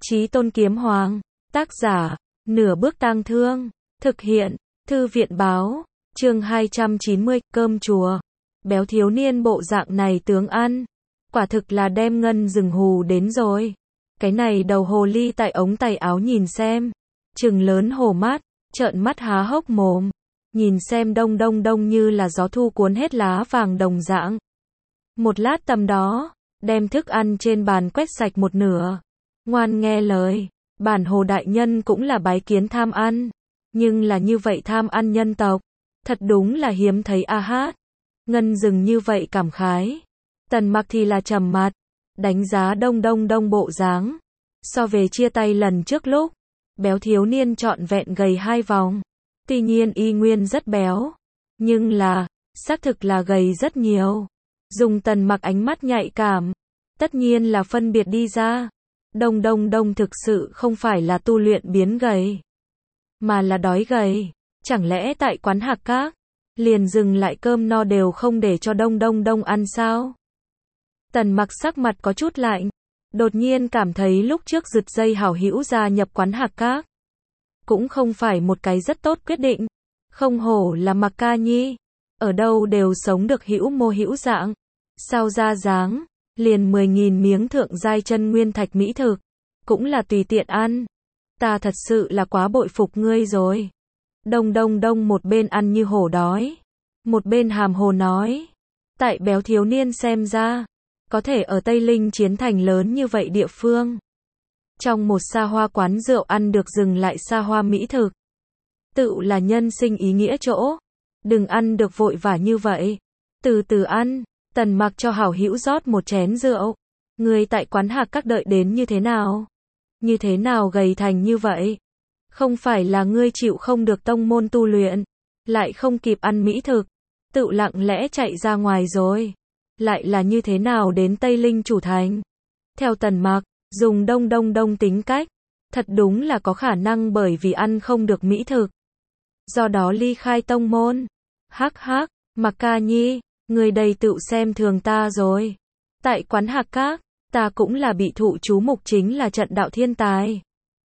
Chí Tôn Kiếm Hoàng, tác giả, Nửa Bước Tang Thương, thực hiện, Thư viện báo, chương 290, cơm chùa. Béo thiếu niên bộ dạng này tướng ăn, quả thực là đem Ngân Dừng hù đến rồi. Cái này đầu hồ ly tại ống tay áo nhìn xem, trừng lớn hổ mắt, trợn mắt há hốc mồm, nhìn xem đông đông đông như là gió thu cuốn hết lá vàng đồng dạng. Một lát tầm đó, đem thức ăn trên bàn quét sạch một nửa. Ngoan nghe lời, bản hồ đại nhân cũng là bái kiến tham ăn, nhưng là như vậy tham ăn nhân tộc, thật đúng là hiếm thấy a hát. Ngân Dừng như vậy cảm khái. Tần Mặc thì là trầm mặt, đánh giá đông đông đông bộ dáng. So về chia tay lần trước lúc, béo thiếu niên trọn vẹn gầy 2 vòng. Tuy nhiên y nguyên rất béo, nhưng là, xác thực là gầy rất nhiều. Dùng Tần Mặc ánh mắt nhạy cảm, tất nhiên là phân biệt đi ra. Đông đông đông thực sự không phải là tu luyện biến gầy, mà là đói gầy. Chẳng lẽ tại quán hạc các, liền dừng lại cơm no đều không để cho đông đông đông ăn sao? Tần Mặc sắc mặt có chút lạnh, đột nhiên cảm thấy lúc trước rực dây hảo hữu gia nhập quán hạc các, cũng không phải một cái rất tốt quyết định. Không hổ là Mặc Ca Nhi, ở đâu đều sống được hữu mô hữu dạng. Sao ra dáng, liền 10.000 miếng thượng giai chân nguyên thạch mỹ thực, cũng là tùy tiện ăn. Ta thật sự là quá bội phục ngươi rồi. Đông đông đông một bên ăn như hổ đói, một bên hàm hồ nói. Tại béo thiếu niên xem ra, có thể ở Tây Linh chiến thành lớn như vậy địa phương, trong một xa hoa quán rượu ăn được dừng lại xa hoa mỹ thực, tự là nhân sinh ý nghĩa chỗ. Đừng ăn được vội vã như vậy, từ từ ăn. Tần Mặc cho hảo hữu rót một chén rượu. Ngươi tại quán hạc các đợi đến như thế nào? Như thế nào gầy thành như vậy? Không phải là ngươi chịu không được tông môn tu luyện, lại không kịp ăn mỹ thực, tự lặng lẽ chạy ra ngoài rồi. Lại là như thế nào đến Tây Linh chủ thành? Theo Tần Mặc, dùng đông đông đông tính cách, thật đúng là có khả năng bởi vì ăn không được mỹ thực, do đó ly khai tông môn. Hắc hắc, Mặc Ca Nhi, người đầy tự xem thường ta rồi. Tại quán hạc các, ta cũng là bị thụ chú mục chính là trận đạo thiên tài.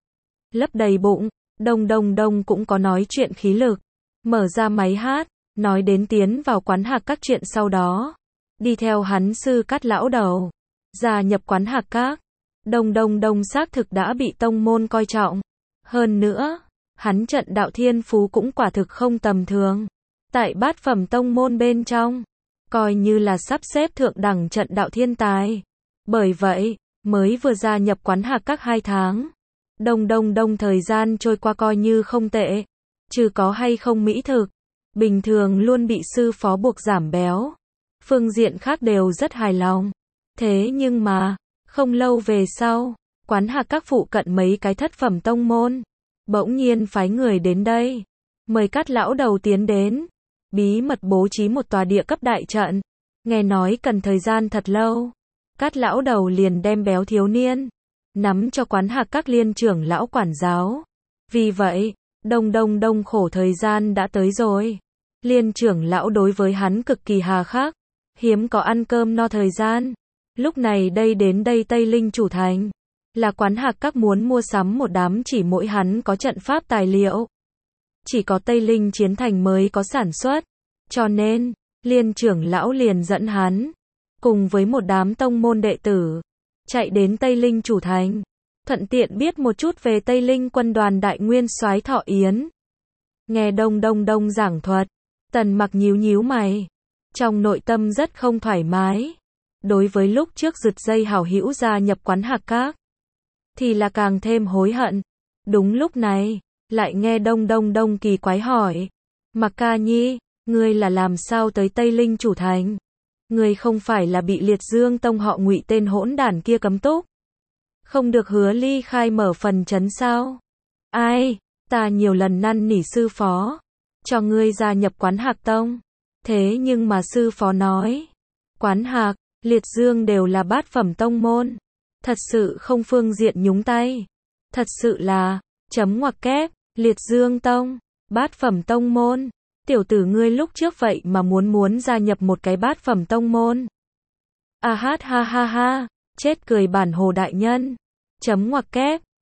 Lấp đầy bụng, đông đông đông cũng có nói chuyện khí lực. Mở ra máy hát, nói đến tiến vào quán hạc các chuyện sau đó. Đi theo hắn sư Cát lão đầu, gia nhập quán hạc các. Đông đông đông xác thực đã bị tông môn coi trọng. Hơn nữa, hắn trận đạo thiên phú cũng quả thực không tầm thường. Tại bát phẩm tông môn bên trong, coi như là sắp xếp thượng đẳng trận đạo thiên tài. Bởi vậy, mới vừa gia nhập quán hạc các 2 tháng. Đông đông đông thời gian trôi qua coi như không tệ. Trừ có hay không mỹ thực, bình thường luôn bị sư phó buộc giảm béo. Phương diện khác đều rất hài lòng. Thế nhưng mà, không lâu về sau, quán hạc các phụ cận mấy cái thất phẩm tông môn, bỗng nhiên phái người đến đây, mời Cát lão đầu tiến đến. Bí mật bố trí một tòa địa cấp đại trận. Nghe nói cần thời gian thật lâu. Cát lão đầu liền đem béo thiếu niên nắm cho quán hạc các liên trưởng lão quản giáo. Vì vậy, đông đông đông khổ thời gian đã tới rồi. Liên trưởng lão đối với hắn cực kỳ hà khắc, hiếm có ăn cơm no thời gian. Lúc này đây đến đây Tây Linh chủ thành, là quán hạc các muốn mua sắm một đám chỉ mỗi hắn có trận pháp tài liệu. Chỉ có Tây Linh chiến thành mới có sản xuất. Cho nên, liên trưởng lão liền dẫn hắn, cùng với một đám tông môn đệ tử, chạy đến Tây Linh chủ thành. Thuận tiện biết một chút về Tây Linh quân đoàn đại nguyên soái Thọ Yến. Nghe đông đông đông giảng thuật, Tần Mặc nhíu nhíu mày. Trong nội tâm rất không thoải mái. Đối với lúc trước rực dây hảo hữu gia nhập quán hạc các, thì là càng thêm hối hận. Đúng lúc này, lại nghe đông đông đông kỳ quái hỏi. Mặc Ca Nhi, ngươi là làm sao tới Tây Linh chủ thành? Ngươi không phải là bị Liệt Dương tông họ Ngụy tên hỗn đản kia cấm túc, không được hứa ly khai mở phần trấn sao? Ai, ta nhiều lần năn nỉ sư phó, cho ngươi gia nhập quán hạc tông. Thế nhưng mà sư phó nói, quán hạc, Liệt Dương đều là bát phẩm tông môn, thật sự không phương diện nhúng tay. Thật sự là, chấm ngoặc kép, Liệt Dương tông, bát phẩm tông môn. Tiểu tử ngươi lúc trước vậy mà muốn gia nhập một cái bát phẩm tông môn. A hát ha ha ha, chết cười bản hồ đại nhân. Chấm ngoặc kép,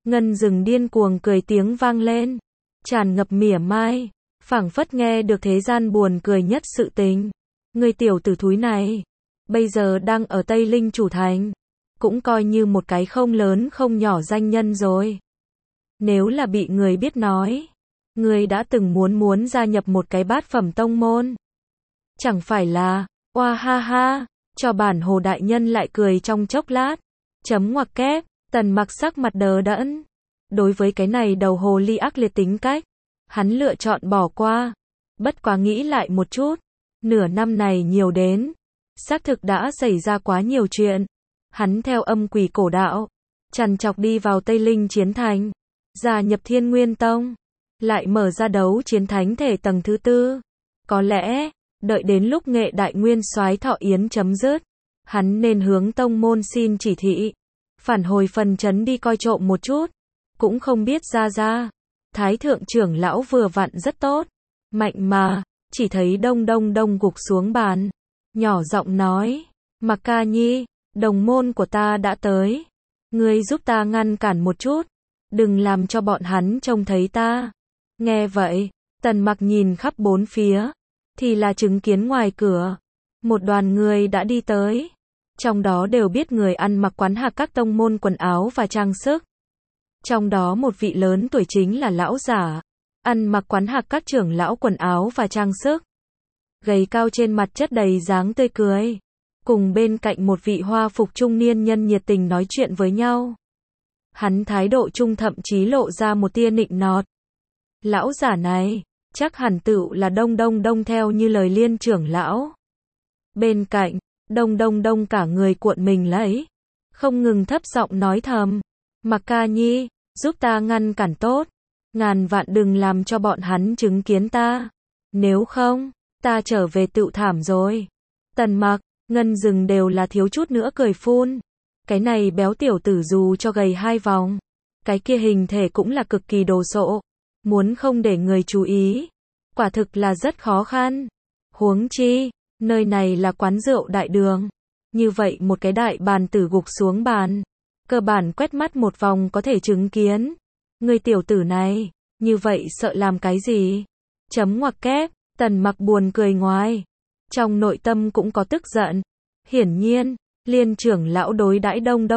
Ngân Dừng điên cuồng cười tiếng vang lên, tràn ngập mỉa mai, phảng phất nghe được thế gian buồn cười nhất sự tình. Người tiểu tử thúi này, bây giờ đang ở Tây Linh Chủ Thành, cũng coi như một cái không lớn không nhỏ danh nhân rồi. Nếu là bị người biết nói, người đã từng muốn gia nhập một cái bát phẩm tông môn. Chẳng phải là, oa ha ha, cho bản Hồ đại nhân lại cười trong chốc lát. Chấm ngoặc kép, Tần Mặc sắc mặt đờ đẫn. Đối với cái này đầu hồ ly ác liệt tính cách, hắn lựa chọn bỏ qua. Bất quá nghĩ lại một chút, nửa năm này nhiều đến, xác thực đã xảy ra quá nhiều chuyện. Hắn theo âm quỷ cổ đạo, trằn trọc đi vào Tây Linh Chiến Thành, gia nhập Thiên Nguyên Tông, lại mở ra đấu chiến thánh thể tầng thứ 4. Có lẽ, đợi đến lúc Nghệ Đại Nguyên Soái thọ yến chấm dứt, hắn nên hướng tông môn xin chỉ thị, phản hồi phần trấn đi coi trộm một chút. Cũng không biết ra, Thái thượng trưởng lão vừa vặn rất tốt, mạnh mà, chỉ thấy đông gục xuống bàn, nhỏ giọng nói, Mặc Ca Nhi, đồng môn của ta đã tới, ngươi giúp ta ngăn cản một chút, đừng làm cho bọn hắn trông thấy ta. Nghe vậy, Tần Mặc nhìn khắp bốn phía, thì là chứng kiến ngoài cửa, một đoàn người đã đi tới, trong đó đều biết người ăn mặc quán hạc các tông môn quần áo và trang sức. Trong đó một vị lớn tuổi chính là lão giả, ăn mặc quán hạc các trưởng lão quần áo và trang sức. Gầy cao trên mặt chất đầy dáng tươi cười, cùng bên cạnh một vị hoa phục trung niên nhân nhiệt tình nói chuyện với nhau. Hắn thái độ trung thậm chí lộ ra một tia nịnh nọt. Lão giả này, chắc hẳn tựu là Đông theo như lời Liên trưởng lão. Bên cạnh, Đông cả người cuộn mình lấy, không ngừng thấp giọng nói thầm, Mặc Ca Nhi, giúp ta ngăn cản tốt, ngàn vạn đừng làm cho bọn hắn chứng kiến ta, nếu không, ta trở về tựu thảm rồi. Tần Mặc, Ngân Dừng đều là thiếu chút nữa cười phun, cái này béo tiểu tử dù cho gầy 2 vòng, cái kia hình thể cũng là cực kỳ đồ sộ, muốn không để người chú ý, quả thực là rất khó khăn. Huống chi, nơi này là quán rượu đại đường, như vậy một cái đại bàn tử gục xuống bàn, cơ bản quét mắt một vòng có thể chứng kiến. Người tiểu tử này, như vậy sợ làm cái gì? Chấm ngoặc kép, Tần Mặc buồn cười ngoài, trong nội tâm cũng có tức giận. Hiển nhiên, Liên trưởng lão đối đãi đông,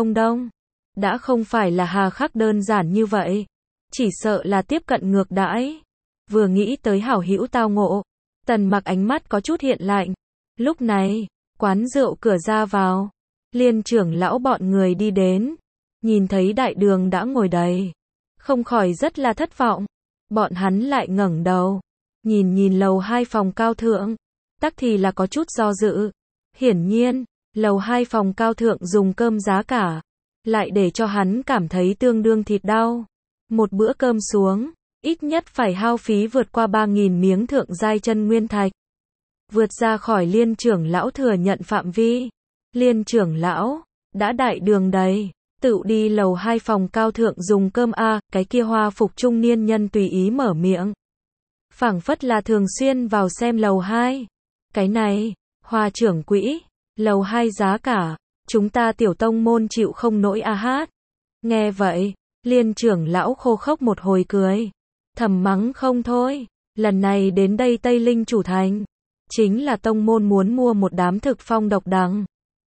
đã không phải là hà khắc đơn giản như vậy, chỉ sợ là tiếp cận ngược đãi. Vừa nghĩ tới hảo hữu tao ngộ, Tần Mặc ánh mắt có chút hiện lạnh. Lúc này, quán rượu cửa ra vào, Liên trưởng lão bọn người đi đến, nhìn thấy đại đường đã ngồi đầy, không khỏi rất là thất vọng. Bọn hắn lại ngẩng đầu, nhìn lầu 2 phòng cao thượng, tắc thì là có chút do dự. Hiển nhiên, lầu 2 phòng cao thượng dùng cơm giá cả, lại để cho hắn cảm thấy tương đương thịt đau. Một bữa cơm xuống, ít nhất phải hao phí vượt qua 3.000 miếng thượng giai chân nguyên thạch. Vượt ra khỏi Liên trưởng lão thừa nhận phạm vi. Liên trưởng lão, đã đại đường đầy, tự đi lầu 2 phòng cao thượng dùng cơm a. Cái kia hoa phục trung niên nhân tùy ý mở miệng, phảng phất là thường xuyên vào xem lầu 2. Cái này, Hoa trưởng quỹ, lầu 2 giá cả, chúng ta tiểu tông môn chịu không nổi a hát. Nghe vậy, Liên trưởng lão khô khốc một hồi cười, thầm mắng không thôi, lần này đến đây Tây Linh Chủ Thành, chính là tông môn muốn mua một đám thực phong độc đằng,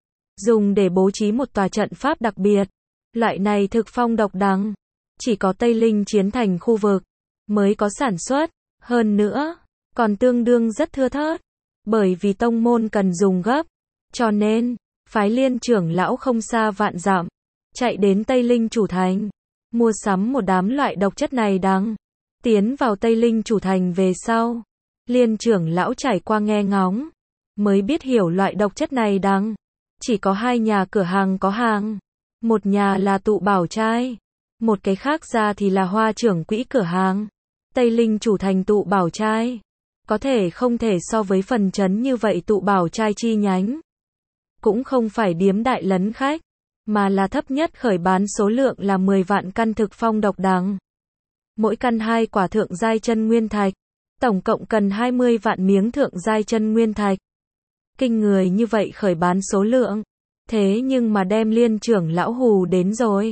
dùng để bố trí một tòa trận pháp đặc biệt. Loại này thực phong độc đằng, chỉ có Tây Linh Chiến Thành khu vực mới có sản xuất, hơn nữa, còn tương đương rất thưa thớt, bởi vì tông môn cần dùng gấp, cho nên, phái Liên trưởng lão không xa vạn dặm, chạy đến Tây Linh Chủ Thành, mua sắm một đám loại độc chất này đằng. Tiến vào Tây Linh Chủ Thành về sau, Liên trưởng lão trải qua nghe ngóng, mới biết hiểu loại độc chất này đằng, chỉ có 2 nhà cửa hàng có hàng. Một nhà là Tụ Bảo Trai, một cái khác ra thì là Hoa trưởng quỹ cửa hàng. Tây Linh Chủ Thành Tụ Bảo Trai, có thể không thể so với phần trấn như vậy Tụ Bảo Trai chi nhánh. Cũng không phải điếm đại lấn khách, mà là thấp nhất khởi bán số lượng là 10 vạn căn thực phong độc đằng. Mỗi căn 2 quả thượng giai chân nguyên thạch, tổng cộng cần 20 vạn miếng thượng giai chân nguyên thạch. Kinh người như vậy khởi bán số lượng, thế nhưng mà đem Liên trưởng lão hù đến rồi.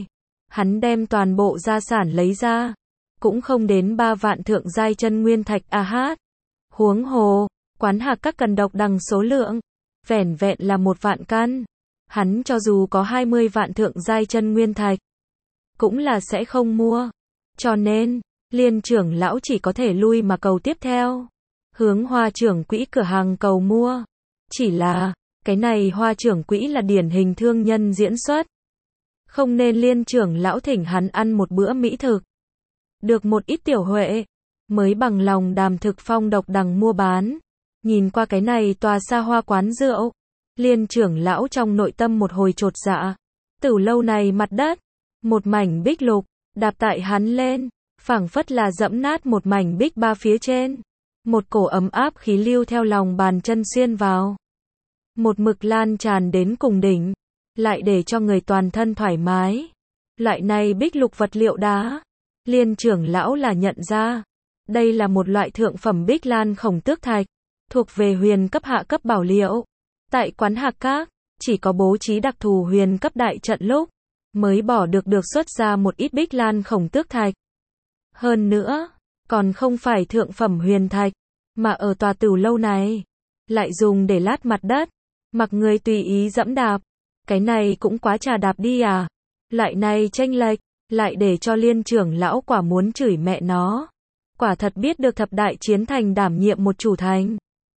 Hắn đem toàn bộ gia sản lấy ra, cũng không đến 3 vạn thượng giai chân nguyên thạch a hát. Huống hồ, quán hạc các cần độc đằng số lượng, vẻn vẹn là 1 vạn căn. Hắn cho dù có 20 vạn thượng giai chân nguyên thạch, cũng là sẽ không mua. Cho nên, Liên trưởng lão chỉ có thể lui mà cầu tiếp theo. Hướng Hoa trưởng quỹ cửa hàng cầu mua. Chỉ là, cái này Hoa trưởng quỹ là điển hình thương nhân diễn xuất. Không nên Liên trưởng lão thỉnh hắn ăn một bữa mỹ thực. Được một ít tiểu huệ, mới bằng lòng đàm thực phong độc đằng mua bán. Nhìn qua cái này tòa xa hoa quán rượu, Liên trưởng lão trong nội tâm một hồi chột dạ. Tử lâu này mặt đất, một mảnh bích lục, đạp tại hắn lên, phảng phất là dẫm nát một mảnh bích ba phía trên. Một cổ ấm áp khí lưu theo lòng bàn chân xuyên vào. Một mực lan tràn đến cùng đỉnh, lại để cho người toàn thân thoải mái. Loại này bích lục vật liệu đá, Liên trưởng lão là nhận ra. Đây là một loại thượng phẩm bích lan khổng tước thạch, thuộc về huyền cấp hạ cấp bảo liệu. Tại quán hạc các, chỉ có bố trí đặc thù huyền cấp đại trận lúc, mới bỏ được xuất ra một ít bích lan khổng tước thạch. Hơn nữa, còn không phải thượng phẩm huyền thạch, mà ở tòa tử lâu này, lại dùng để lát mặt đất, mặc người tùy ý dẫm đạp. Cái này cũng quá trà đạp đi à. Loại này chênh lệch, lại để cho Liên trưởng lão quả muốn chửi mẹ nó. Quả thật biết được thập đại chiến thành đảm nhiệm một chủ thành.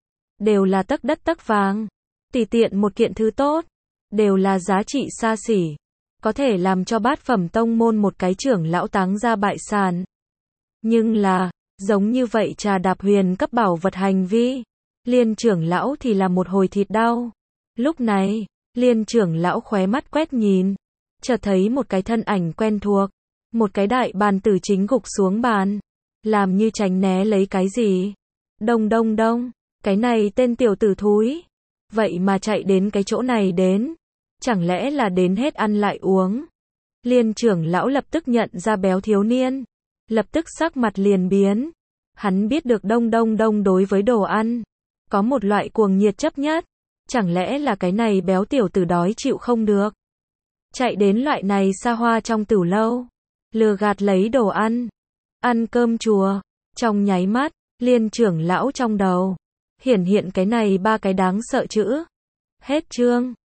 Đều là tấc đất tấc vàng. Tùy tiện một kiện thứ tốt, đều là giá trị xa xỉ. Có thể làm cho bát phẩm tông môn một cái trưởng lão táng ra bại sản. Nhưng là, giống như vậy trà đạp huyền cấp bảo vật hành vi, Liên trưởng lão thì là một hồi thịt đau. Lúc này, Liên trưởng lão khóe mắt quét nhìn, chợt thấy một cái thân ảnh quen thuộc, một cái đại bàn tử chính gục xuống bàn, làm như tránh né lấy cái gì. Đông đông đông, cái này tên tiểu tử thúi, vậy mà chạy đến cái chỗ này đến, chẳng lẽ là đến hết ăn lại uống. Liên trưởng lão lập tức nhận ra béo thiếu niên, lập tức sắc mặt liền biến. Hắn biết được đông đông đông đối với đồ ăn, có một loại cuồng nhiệt chấp nhất. Chẳng lẽ là cái này béo tiểu tử đói chịu không được, chạy đến loại này xa hoa trong tử lâu, lừa gạt lấy đồ ăn, ăn cơm chùa. Trong nháy mắt, Liên trưởng lão trong đầu hiển hiện cái này 3 cái đáng sợ chữ. Hết chương.